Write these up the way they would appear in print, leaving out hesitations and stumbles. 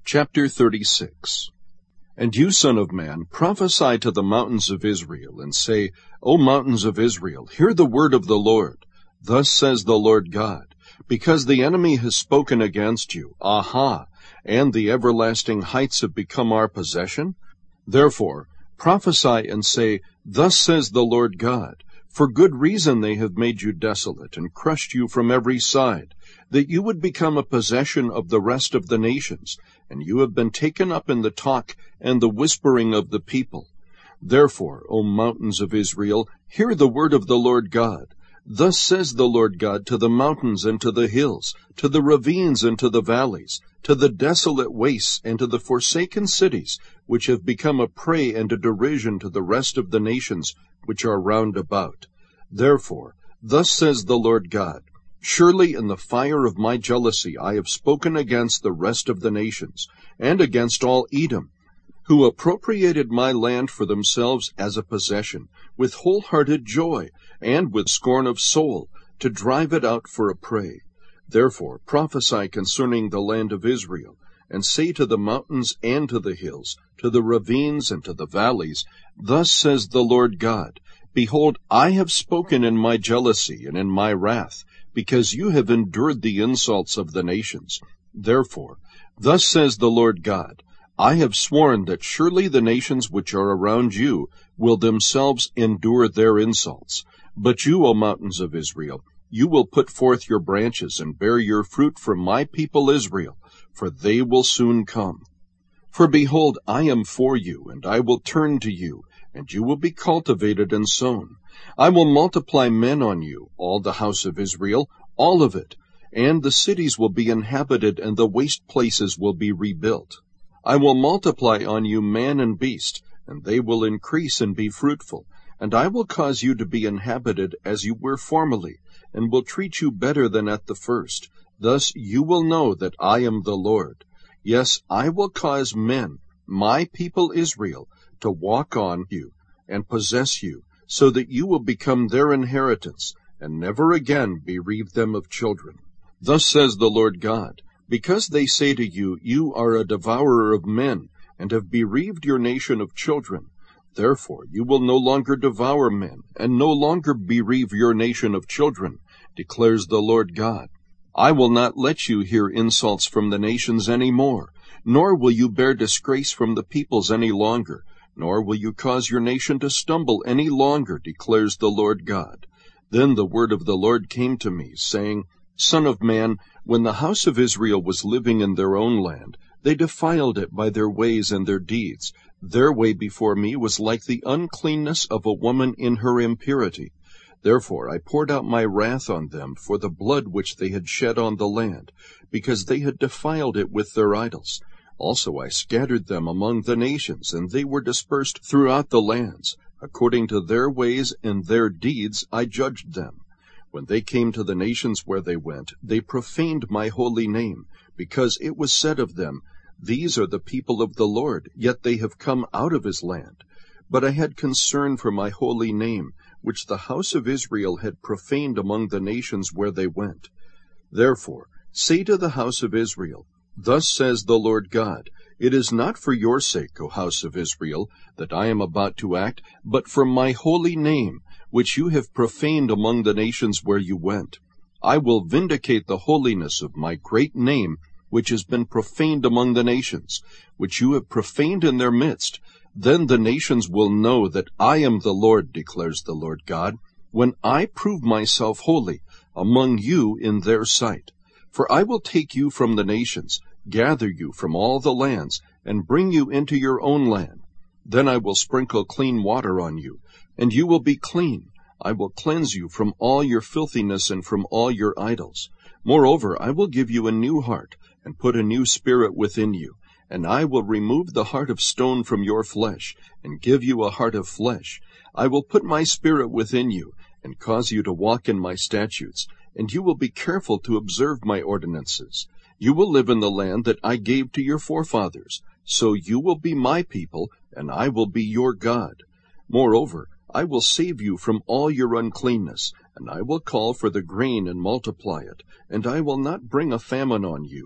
Chapter 36. And you, son of man, prophesy to the mountains of Israel, and say, O mountains of Israel, hear the word of the Lord. Thus says the Lord God, because the enemy has spoken against you, Aha! And the everlasting heights have become our possession? Therefore prophesy and say, Thus says the Lord God, for good reason they have made you desolate, and crushed you from every side, that you would become a possession of the rest of the nations, and you have been taken up in the talk and the whispering of the people. Therefore, O mountains of Israel, hear the word of the Lord God. Thus says the Lord God to the mountains and to the hills, to the ravines and to the valleys, to the desolate wastes and to the forsaken cities, which have become a prey and a derision to the rest of the nations which are round about. Therefore, thus says the Lord God, Surely in the fire of my jealousy I have spoken against the rest of the nations, and against all Edom, who appropriated my land for themselves as a possession, with wholehearted joy, and with scorn of soul, to drive it out for a prey. Therefore prophesy concerning the land of Israel, and say to the mountains and to the hills, to the ravines and to the valleys, Thus says the Lord God, Behold, I have spoken in my jealousy and in my wrath, because you have endured the insults of the nations. Therefore, thus says the Lord God, I have sworn that surely the nations which are around you will themselves endure their insults. But you, O mountains of Israel, you will put forth your branches and bear your fruit from my people Israel, for they will soon come. For behold, I am for you, and I will turn to you, and you will be cultivated and sown. I will multiply men on you, all the house of Israel, all of it, and the cities will be inhabited, and the waste places will be rebuilt. I will multiply on you man and beast, and they will increase and be fruitful, and I will cause you to be inhabited as you were formerly, and will treat you better than at the first. Thus you will know that I am the Lord. Yes, I will cause men, my people Israel, to walk on you and possess you, so that you will become their inheritance, and never again bereave them of children. Thus says the Lord God, because they say to you, You are a devourer of men, and have bereaved your nation of children. Therefore you will no longer devour men, and no longer bereave your nation of children, declares the Lord God. I will not let you hear insults from the nations any more, nor will you bear disgrace from the peoples any longer, nor will you cause your nation to stumble any longer, declares the Lord God. Then the word of the Lord came to me, saying, Son of man, when the house of Israel was living in their own land, they defiled it by their ways and their deeds. Their way before me was like the uncleanness of a woman in her impurity. Therefore I poured out my wrath on them for the blood which they had shed on the land, because they had defiled it with their idols. Also I scattered them among the nations, and they were dispersed throughout the lands. According to their ways and their deeds I judged them. When they came to the nations where they went, they profaned my holy name, because it was said of them, These are the people of the Lord, yet they have come out of his land. But I had concern for my holy name, which the house of Israel had profaned among the nations where they went. Therefore say to the house of Israel, Thus says the Lord God, It is not for your sake, O house of Israel, that I am about to act, but for my holy name, which you have profaned among the nations where you went. I will vindicate the holiness of my great name, which has been profaned among the nations, which you have profaned in their midst. Then the nations will know that I am the Lord, declares the Lord God, when I prove myself holy among you in their sight. For I will take you from the nations, gather you from all the lands, and bring you into your own land. Then I will sprinkle clean water on you, and you will be clean. I will cleanse you from all your filthiness and from all your idols. Moreover, I will give you a new heart, and put a new spirit within you. And I will remove the heart of stone from your flesh, and give you a heart of flesh. I will put my spirit within you, and cause you to walk in my statutes, and you will be careful to observe my ordinances. You will live in the land that I gave to your forefathers. So you will be my people, and I will be your God. Moreover, I will save you from all your uncleanness, and I will call for the grain and multiply it, and I will not bring a famine on you.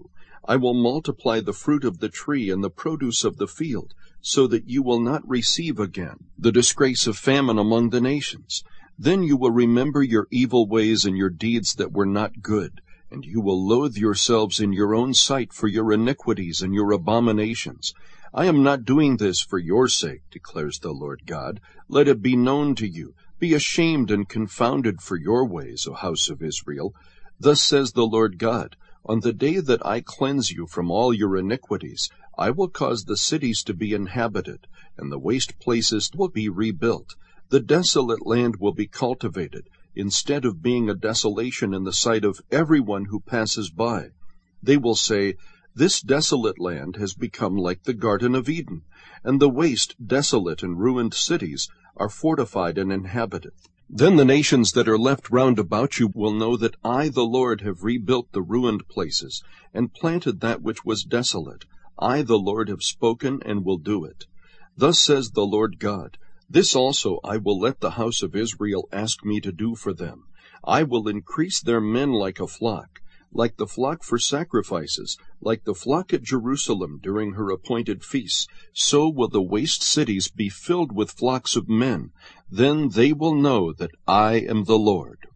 I will multiply the fruit of the tree and the produce of the field, so that you will not receive again the disgrace of famine among the nations. Then you will remember your evil ways and your deeds that were not good, and you will loathe yourselves in your own sight for your iniquities and your abominations. I am not doing this for your sake, declares the Lord God. Let it be known to you. Be ashamed and confounded for your ways, O house of Israel. Thus says the Lord God, on the day that I cleanse you from all your iniquities, I will cause the cities to be inhabited, and the waste places will be rebuilt. The desolate land will be cultivated, instead of being a desolation in the sight of everyone who passes by. They will say, this desolate land has become like the Garden of Eden, and the waste, desolate, and ruined cities are fortified and inhabited. Then the nations that are left round about you will know that I, the Lord, have rebuilt the ruined places, and planted that which was desolate. I, the Lord, have spoken and will do it. Thus says the Lord God, this also I will let the house of Israel ask me to do for them. I will increase their men like a flock, like the flock for sacrifices, like the flock at Jerusalem during her appointed feasts. So will the waste cities be filled with flocks of men. Then they will know that I am the Lord.